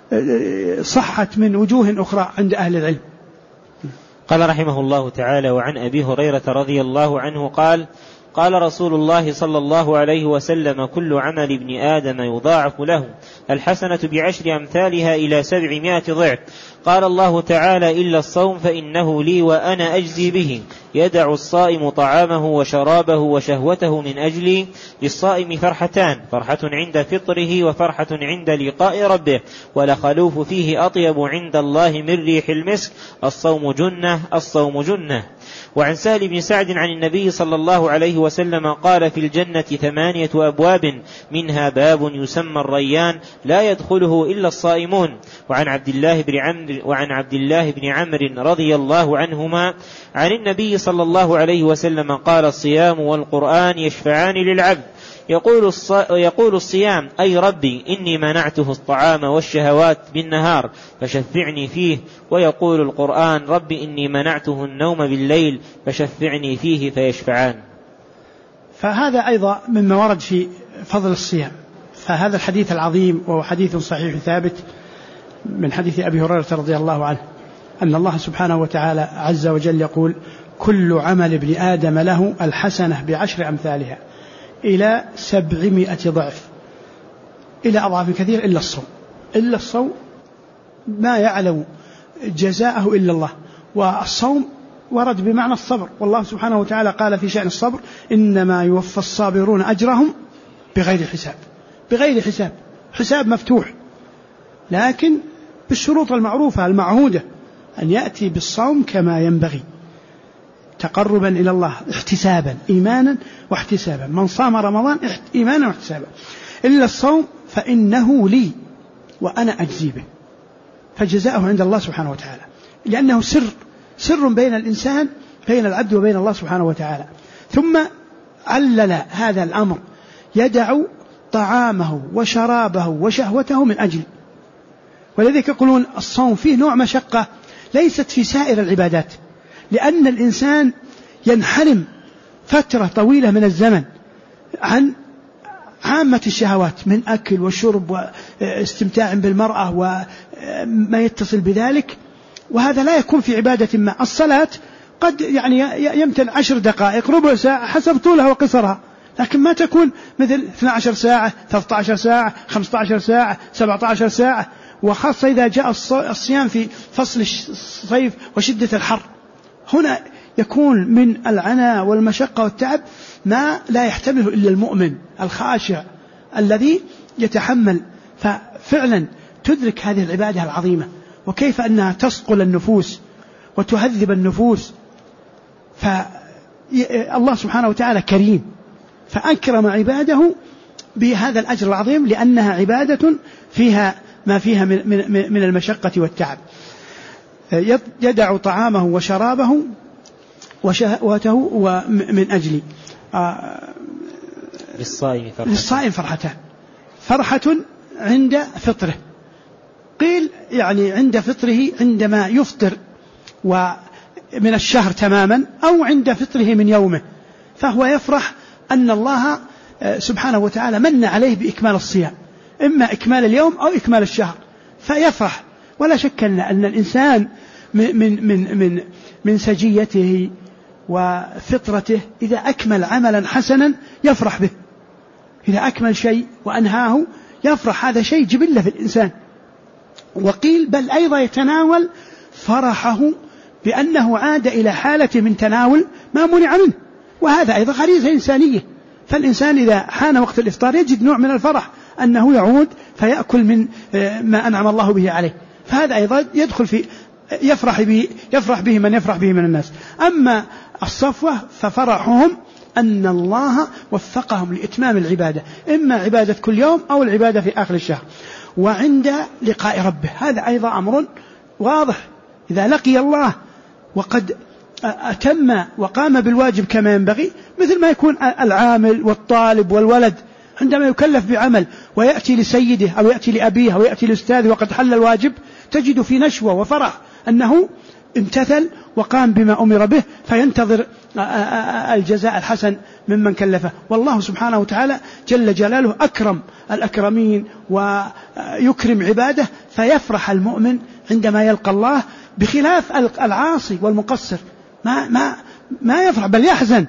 وصحت من وجوه أخرى عند أهل العلم. قال رحمه الله تعالى: وعن أبي هريرة رضي الله عنه قال: قال رسول الله صلى الله عليه وسلم: كل عمل ابن آدم يضاعف له، الحسنة ب10 أمثالها إلى 700 ضعف. قال الله تعالى: إلا الصوم فإنه لي وأنا أجزي به. يدع الصائم طعامه وشرابه وشهوته من أجلي. للصائم فرحتان: فرحة عند فطره وفرحة عند لقاء ربه، ولخلوف فيه أطيب عند الله من ريح المسك. الصوم جنة، الصوم جنة. وعن سهل بن سعد عن النبي صلى الله عليه وسلم قال: في الجنة 8 أبواب، منها باب يسمى الريان لا يدخله إلا الصائمون. وعن عبد الله بن عمرو رضي الله عنهما عن النبي صلى الله عليه وسلم قال: الصيام والقرآن يشفعان للعبد. يقول الصيام: أي ربي إني منعته الطعام والشهوات بالنهار فشفعني فيه. ويقول القرآن: ربي إني منعته النوم بالليل فشفعني فيه. فيشفعان. فهذا أيضا مما ورد في فضل الصيام. فهذا الحديث العظيم وهو حديث صحيح ثابت من حديث أبي هريرة رضي الله عنه أن الله سبحانه وتعالى عز وجل يقول: كل عمل ابن آدم له الحسنة ب10 أمثالها إلى 700 ضعف، إلى أضعاف كثير، إلا الصوم. إلا الصوم ما يعلم جزاءه إلا الله. والصوم ورد بمعنى الصبر، والله سبحانه وتعالى قال في شأن الصبر: إنما يوفى الصابرون أجرهم بغير حساب. بغير حساب، حساب مفتوح، لكن بالشروط المعروفة المعهودة، أن يأتي بالصوم كما ينبغي تقربا إلى الله احتسابا، إيمانا واحتسابا. من صام رمضان إيمانا واحتسابا. إلا الصوم فإنه لي وأنا أجزي به. فجزاؤه عند الله سبحانه وتعالى، لأنه سر بين الإنسان، بين العبد وبين الله سبحانه وتعالى. ثم علل هذا الأمر: يدع طعامه وشرابه وشهوته من أجل. ولذلك يقولون الصوم فيه نوع مشقة ليست في سائر العبادات، لأن الإنسان ينحرم فترة طويلة من الزمن عن عامة الشهوات من أكل وشرب واستمتاع بالمرأة وما يتصل بذلك، وهذا لا يكون في عبادة ما. الصلاة قد يمتن 10 دقائق، ربع ساعة، حسب طولها وقصرها، لكن ما تكون مثل 12 ساعة، 13 ساعة، 15 ساعة، 17 ساعة. وخاصة إذا جاء الصيام في فصل الصيف وشدة الحر، هنا يكون من العناء والمشقة والتعب ما لا يحتمله إلا المؤمن الخاشع الذي يتحمل. ففعلا تدرك هذه العبادة العظيمة وكيف أنها تصقل النفوس وتهذب النفوس. فالله سبحانه وتعالى كريم، فأكرم عباده بهذا الأجر العظيم، لأنها عبادة فيها ما فيها من المشقة والتعب. يدع طعامه وشرابه وشهوته ومن أجلي. للصائم فرحتان: فرحة عند فطره، قيل عند فطره عندما يفطر ومن الشهر تماما، أو عند فطره من يومه، فهو يفرح أن الله سبحانه وتعالى من عليه بإكمال الصيام، إما إكمال اليوم أو إكمال الشهر، فيفرح. ولا شك أن الإنسان من سجيته وفطرته إذا أكمل عملا حسنا يفرح به، إذا أكمل شيء وأنهاه يفرح، هذا شيء جبلة في الإنسان. وقيل بل أيضا يتناول فرحه بأنه عاد إلى حالة من تناول ما منع منه، وهذا أيضا غريزة إنسانية. فالإنسان إذا حان وقت الإفطار يجد نوع من الفرح أنه يعود فيأكل من ما أنعم الله به عليه، فهذا أيضا يدخل في يفرح به من يفرح به من الناس. أما الصفوة ففرحهم أن الله وفقهم لإتمام العبادة، إما عبادة كل يوم أو العبادة في آخر الشهر. وعند لقاء ربه هذا أيضا أمر واضح، إذا لقي الله وقد أتم وقام بالواجب كما ينبغي، مثل ما يكون العامل والطالب والولد عندما يكلف بعمل ويأتي لسيده أو يأتي لأبيه أو يأتي لأستاذه وقد حل الواجب، تجد في نشوة وفرح أنه امتثل وقام بما أمر به، فينتظر الجزاء الحسن ممن كلفه. والله سبحانه وتعالى جل جلاله أكرم الأكرمين ويكرم عباده، فيفرح المؤمن عندما يلقى الله، بخلاف العاصي والمقصر ما يفرح بل يحزن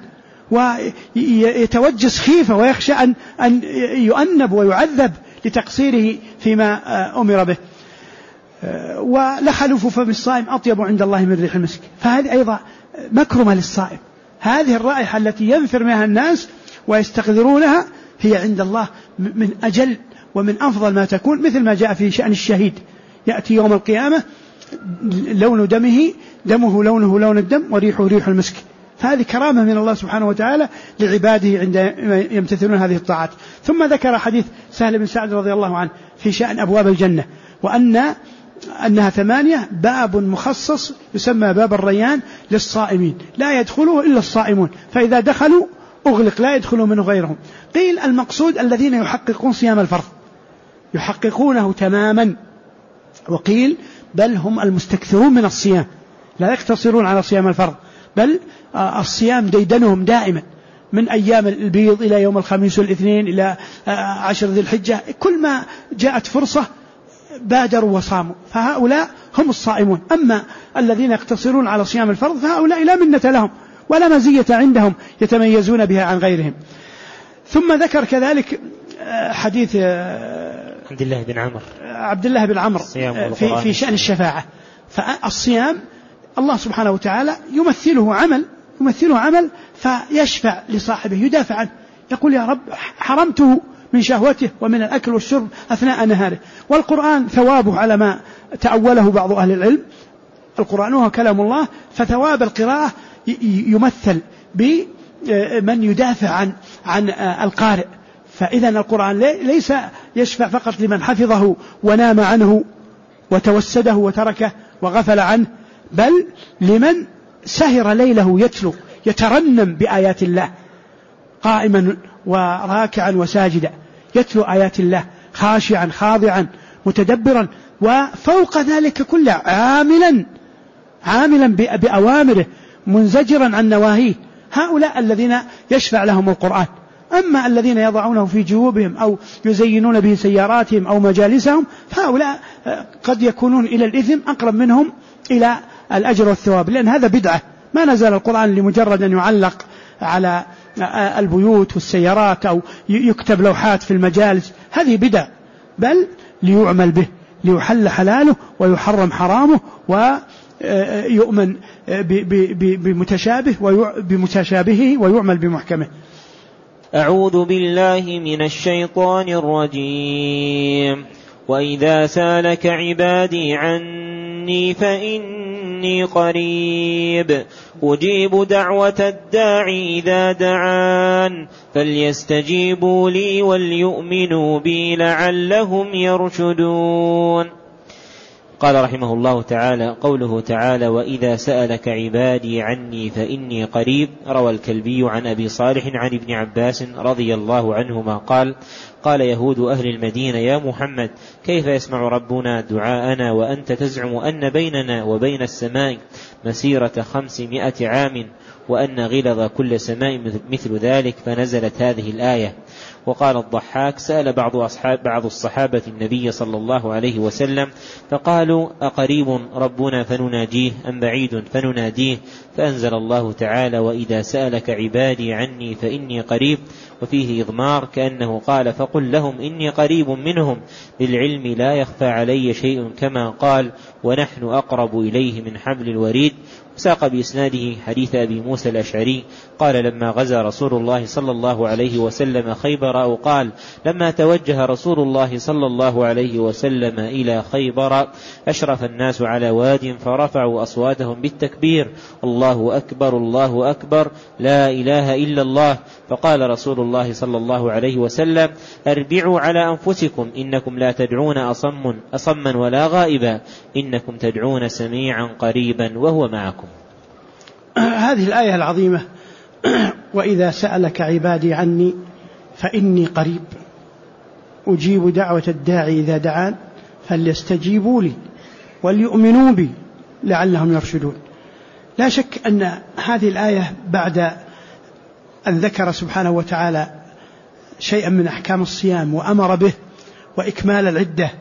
ويتوجس خيفة ويخشى أن يؤنب ويعذب لتقصيره فيما أمر به. ولخلوف فم الصائم أطيب عند الله من ريح المسك، فهذه أيضا مكرمة للصائم. هذه الرائحة التي ينفر منها الناس ويستقذرونها هي عند الله من أجل ومن أفضل ما تكون، مثل ما جاء في شأن الشهيد، يأتي يوم القيامة لون دمه لونه لون الدم وريحه ريح المسك. فهذه كرامة من الله سبحانه وتعالى لعباده عندما يمتثلون هذه الطاعات. ثم ذكر حديث سهل بن سعد رضي الله عنه في شأن أبواب الجنة، وأنها 8 باب مخصص يسمى باب الريان للصائمين لا يدخله إلا الصائمون، فإذا دخلوا أغلق لا يدخلوا منه غيرهم. قيل المقصود الذين يحققون صيام الفرض يحققونه تماما، وقيل بل هم المستكثرون من الصيام لا يقتصرون على صيام الفرض، بل الصيام ديدنهم دائما من أيام البيض إلى يوم الخميس والاثنين إلى 10 ذي الحجة، كل ما جاءت فرصة بادروا وصاموا، فهؤلاء هم الصائمون. أما الذين يقتصرون على صيام الفرض فهؤلاء لا منة لهم ولا مزية عندهم يتميزون بها عن غيرهم. ثم ذكر كذلك حديث عبد الله بن عمرو في شأن الشفاعة. فالصيام الله سبحانه وتعالى يمثله عمل فيشفع لصاحبه يدافع عنه، يقول يا رب حرمته من شهوته ومن الأكل والشرب أثناء نهاره. والقرآن ثوابه على ما تأوله بعض أهل العلم، القرآن هو كلام الله، فثواب القراءة يمثل بمن يدافع عن القارئ. فإذا القرآن ليس يشفع فقط لمن حفظه ونام عنه وتوسده وتركه وغفل عنه، بل لمن سهر ليله يتلو يترنم بآيات الله قائما وراكعا وساجدا، يتلو آيات الله خاشعا خاضعا متدبرا، وفوق ذلك كله عاملا بأوامره منزجرا عن نواهيه. هؤلاء الذين يشفع لهم القرآن. أما الذين يضعونه في جيوبهم أو يزينون به سياراتهم أو مجالسهم فهؤلاء قد يكونون إلى الإثم أقرب منهم إلى الأجر والثواب، لأن هذا بدعة. ما نزل القرآن لمجرد أن يعلق على البيوت والسيارات أو يكتب لوحات في المجالس، هذه بدع، بل ليعمل به، ليحل حلاله ويحرم حرامه، ويؤمن بمتشابهه ويعمل بمحكمه. أعوذ بالله من الشيطان الرجيم. وإذا سالك عبادي عني فإني قريب أجيب دعوة الداعي إذا دعان فليستجيبوا لي وليؤمنوا بي لعلهم يرشدون. قال رحمه الله تعالى: قوله تعالى: وإذا سألك عبادي عني فإني قريب، روى الكلبي عن أبي صالح عن ابن عباس رضي الله عنهما قال: قال يهود أهل المدينة: يا محمد، كيف يسمع ربنا دعاءنا وأنت تزعم أن بيننا وبين السماء مسيرة 500 عام وأن غلظ كل سماء مثل ذلك؟ فنزلت هذه الآية. وقال الضحاك: سأل بعض الصحابة النبي صلى الله عليه وسلم فقالوا: أقريب ربنا فنناجيه أم بعيد فنناديه؟ فأنزل الله تعالى: وإذا سألك عبادي عني فإني قريب، وفيه إضمار كأنه قال: فقل لهم إني قريب منهم بالعلم لا يخفى علي شيء، كما قال: ونحن أقرب إليه من حبل الوريد. ساق بإسناده حديث أبي موسى الأشعري قال: لما غزا رسول الله صلى الله عليه وسلم خيبر، أو قال لما توجه رسول الله صلى الله عليه وسلم إلى خيبر، أشرف الناس على واد فرفعوا أصواتهم بالتكبير: الله أكبر الله أكبر لا إله إلا الله. فقال رسول الله صلى الله عليه وسلم: أربعوا على أنفسكم، إنكم لا تدعون أصما ولا غائبا، إنكم تدعون سميعا قريبا وهو معكم. هذه الآية العظيمة: وإذا سألك عبادي عني فإني قريب أجيب دعوة الداعي إذا دعان فليستجيبوا لي وليؤمنوا بي لعلهم يرشدون. لا شك أن هذه الآية بعد أن ذكر سبحانه وتعالى شيئا من أحكام الصيام وأمر به وإكمال العدة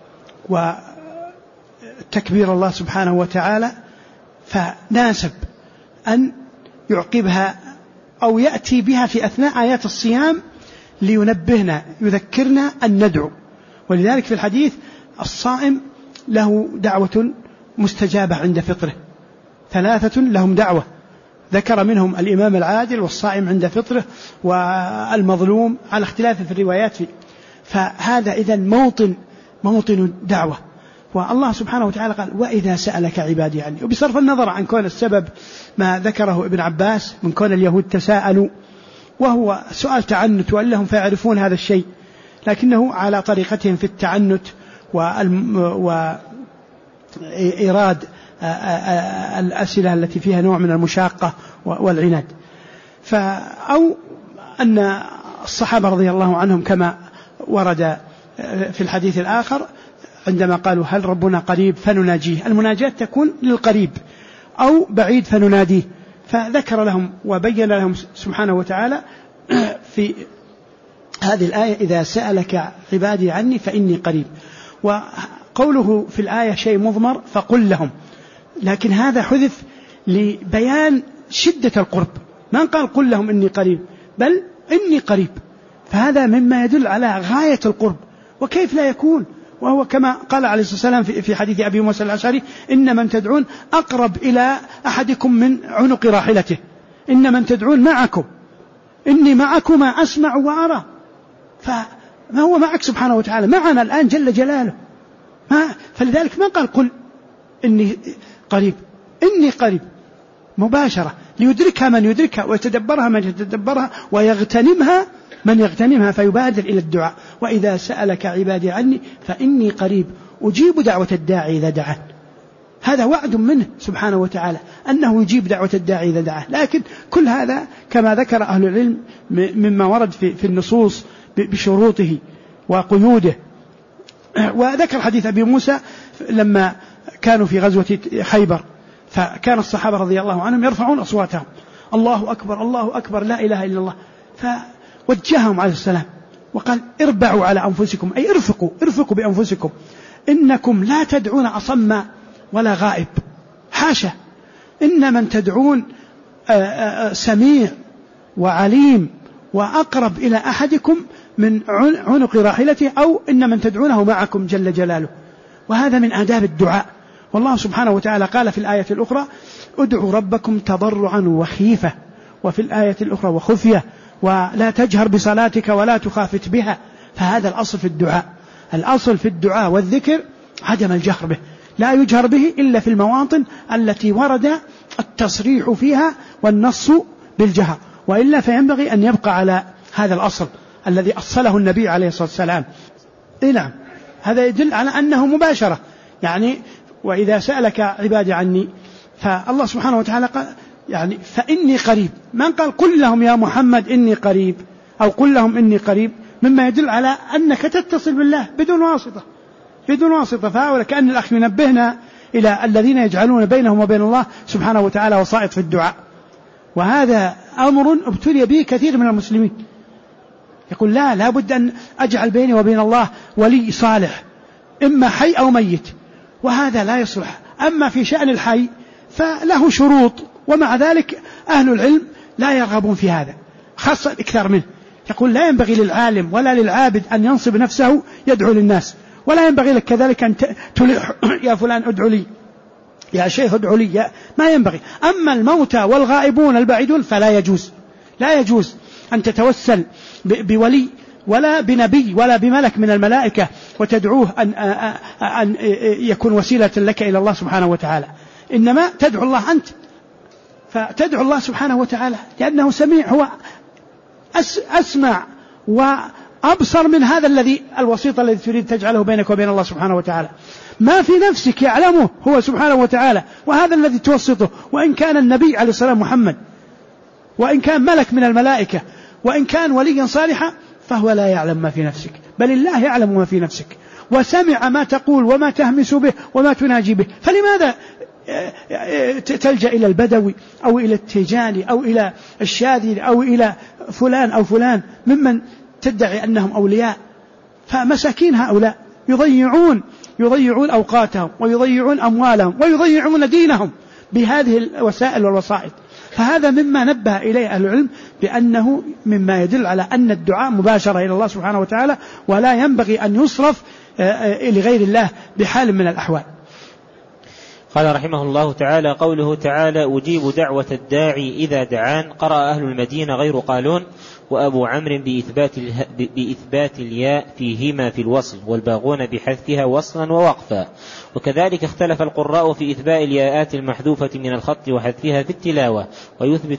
وتكبير الله سبحانه وتعالى، فناسب أن يعقبها أو يأتي بها في أثناء آيات الصيام لينبهنا يذكرنا أن ندعو. ولذلك في الحديث الصائم له دعوة مستجابة عند فطره، 3 لهم دعوة ذكر منهم الإمام العادل والصائم عند فطره والمظلوم على اختلاف في الروايات فيه. فهذا إذن موطن دعوة. والله سبحانه وتعالى قال وإذا سألك عبادي عني، وبصرف النظر عن كون السبب ما ذكره ابن عباس من كون اليهود تساءلوا، وهو سؤال تعنت وأنهم فيعرفون هذا الشيء، لكنه على طريقتهم في التعنت وإيراد الأسئلة التي فيها نوع من المشاقة والعناد. أو أن الصحابة رضي الله عنهم كما ورد في الحديث الآخر عندما قالوا هل ربنا قريب فنناجيه، المناجاة تكون للقريب، أو بعيد فنناديه. فذكر لهم وبين لهم سبحانه وتعالى في هذه الآية إذا سألك عبادي عني فإني قريب. وقوله في الآية شيء مضمر فقل لهم، لكن هذا حذف لبيان شدة القرب، ما قال قل لهم إني قريب بل إني قريب، فهذا مما يدل على غاية القرب. وكيف لا يكون وهو كما قال عليه الصلاة والسلام في حديث أبي موسى الأشعري إن من تدعون أقرب إلى أحدكم من عنق راحلته، إن من تدعون معكم، إني معكما أسمع وأرى. فما هو معك سبحانه وتعالى، معنا الآن جل جلاله، فلذلك ما قال قل إني قريب، إني قريب مباشرة ليدركها من يدركها ويتدبرها من يتدبرها ويغتنمها من يغتنمها فيبادر إلى الدعاء. وإذا سألك عبادي عني فإني قريب أجيب دعوة الداعي إذا دعان. هذا وعد منه سبحانه وتعالى أنه يجيب دعوة الداعي إذا دعاه. لكن كل هذا كما ذكر أهل العلم مما ورد في النصوص بشروطه وقيوده. وذكر حديث أبي موسى لما كانوا في غزوة خيبر، فكان الصحابة رضي الله عنهم يرفعون أصواتهم الله أكبر الله أكبر لا إله إلا الله، فوجههم عليه السلام وقال اربعوا على أنفسكم، أي ارفقوا بأنفسكم، إنكم لا تدعون أصم ولا غائب، حاشا، إن من تدعون سميع وعليم وأقرب إلى أحدكم من عنق راحلته، أو إن من تدعونه معكم جل جلاله. وهذا من آداب الدعاء. والله سبحانه وتعالى قال في الآية الأخرى ادعوا ربكم تضرعا وخيفة، وفي الآية الأخرى وخفية، ولا تجهر بصلاتك ولا تخافت بها. فهذا الأصل في الدعاء، الأصل في الدعاء والذكر عدم الجهر به، لا يجهر به إلا في المواطن التي ورد التصريح فيها والنص بالجهر، وإلا فينبغي أن يبقى على هذا الأصل الذي أصله النبي عليه الصلاة والسلام. نعم، هذا يدل على أنه مباشرة، يعني وإذا سألك عبادي عني، فالله سبحانه وتعالى قال يعني فإني قريب، من قال قل لهم يا محمد إني قريب أو قل لهم إني قريب، مما يدل على أنك تتصل بالله بدون واسطة. فهؤلاء كأن الأخ ينبهنا إلى الذين يجعلون بينهم وبين الله سبحانه وتعالى وسائط في الدعاء، وهذا أمر ابتلي به كثير من المسلمين، يقول لا بد أن أجعل بيني وبين الله ولي صالح إما حي أو ميت، وهذا لا يصلح. أما في شأن الحي فله شروط، ومع ذلك أهل العلم لا يرغبون في هذا، خاصة الإكثار منه. يقول لا ينبغي للعالم ولا للعابد أن ينصب نفسه يدعو للناس، ولا ينبغي لك كذلك أن تلح يا فلان ادعو لي، يا شيخ ادعو لي، ما ينبغي. أما الموتى والغائبون البعيدون فلا يجوز أن تتوسل بولي ولا بنبي ولا بملك من الملائكة وتدعوه أن يكون وسيلة لك إلى الله سبحانه وتعالى، إنما تدعو الله أنت، فتدعو الله سبحانه وتعالى لأنه سميع، هو أسمع وأبصر من هذا الوسيط الذي تريد تجعله بينك وبين الله سبحانه وتعالى. ما في نفسك يعلمه هو سبحانه وتعالى، وهذا الذي توسطه، وإن كان النبي عليه الصلاة والسلام محمد، وإن كان ملك من الملائكة، وإن كان وليا صالحا، فهو لا يعلم ما في نفسك، بل الله يعلم ما في نفسك، وسمع ما تقول وما تهمس به وما تناجي به. فلماذا تلجأ إلى البدوي أو إلى التيجاني أو إلى الشاذلي أو إلى فلان أو فلان ممن تدعي أنهم أولياء؟ فمساكين هؤلاء يضيعون أوقاتهم ويضيعون أموالهم ويضيعون دينهم بهذه الوسائل والوسائط. فهذا مما نبه إليه أهل العلم بأنه مما يدل على أن الدعاء مباشرة إلى الله سبحانه وتعالى، ولا ينبغي أن يصرف لغير الله بحال من الأحوال. قال رحمه الله تعالى: قوله تعالى: أجيب دعوة الداعي إذا دعان، قرأ أهل المدينة غير قالون وأبو عمرو بإثبات الياء فيهما في الوصل، والباغون بحذفها وصلا ووقفا. وكذلك اختلف القراء في إثبات الياءات المحذوفة من الخط وحذفها في التلاوة، ويثبت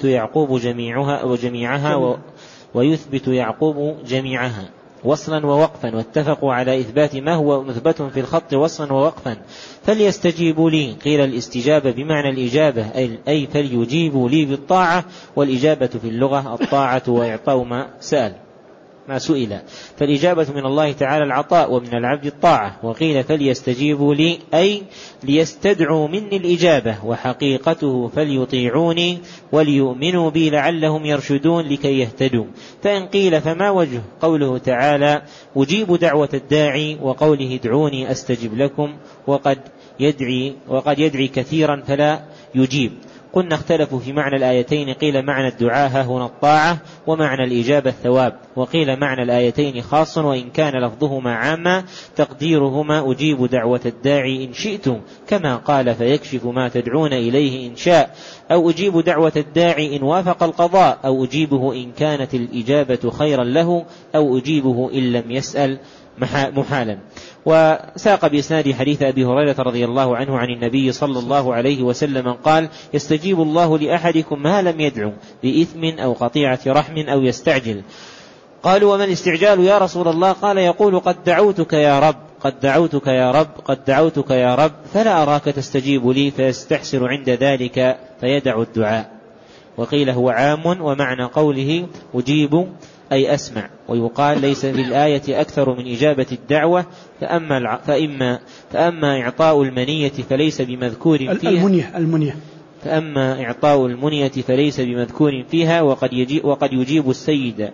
يعقوب جميعها وصلا ووقفا، واتفقوا على إثبات ما هو مثبت في الخط وصلا ووقفا. فليستجيبوا لي، قيل الاستجابة بمعنى الإجابة، أي فليجيبوا لي بالطاعة، والإجابة في اللغة الطاعة وإعطاء ما سئل، فالإجابة من الله تعالى العطاء، ومن العبد الطاعة. وقيل فليستجيبوا لي أي ليستدعوا مني الإجابة، وحقيقته فليطيعوني وليؤمنوا بي لعلهم يرشدون لكي يهتدوا. فإن قيل فما وجه قوله تعالى: أجيب دعوة الداعي، وقوله ادعوني أستجب لكم، وقد يدعي كثيرا فلا يجيب؟ قلنا اختلفوا في معنى الآيتين، قيل معنى الدعاء هنا الطاعة، ومعنى الإجابة الثواب، وقيل معنى الآيتين خاص وإن كان لفظهما عاما، تقديرهما أجيب دعوة الداعي إن شئتم، كما قال فيكشف ما تدعون إليه إن شاء، أو أجيب دعوة الداعي إن وافق القضاء، أو أجيبه إن كانت الإجابة خيرا له، أو أجيبه إن لم يسأل محالا. وساق بإسناد حديث أبي هريرة رضي الله عنه عن النبي صلى الله عليه وسلم قال: يستجيب الله لأحدكم ما لم يدعو بإثم أو قطيعة رحم أو يستعجل. قالوا: وما الاستعجال يا رسول الله؟ قال: يقول قد دعوتك يا رب، قد دعوتك يا رب، قد دعوتك يا رب، فلا أراك تستجيب لي، فيستحسر عند ذلك فيدع الدعاء. وقيل هو عام، ومعنى قوله أجيب أي أسمع. ويقال ليس في الآية أكثر من إجابة الدعوة، فأما إعطاء المنية فليس بمذكور فيها، فأما إعطاء المنية فليس بمذكور فيها، وقد يجيب السيد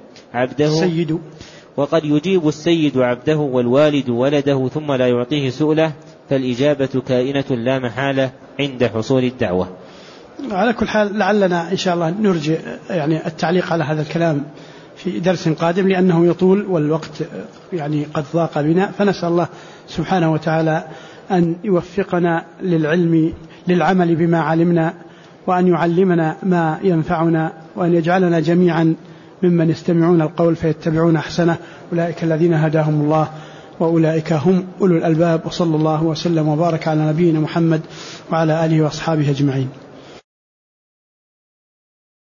عبده والوالد ولده ثم لا يعطيه سؤله، فالإجابة كائنة لا محالة عند حصول الدعوة. على كل حال لعلنا إن شاء الله نرجع التعليق على هذا الكلام في درس قادم، لأنه يطول والوقت قد ضاق بنا، فنسأل الله سبحانه وتعالى أن يوفقنا للعمل بما علمنا، وأن يعلمنا ما ينفعنا، وأن يجعلنا جميعا ممن يستمعون القول فيتبعون أحسنه، أولئك الذين هداهم الله وأولئك هم أولو الألباب. وصلى الله وسلم وبارك على نبينا محمد وعلى آله وأصحابه أجمعين.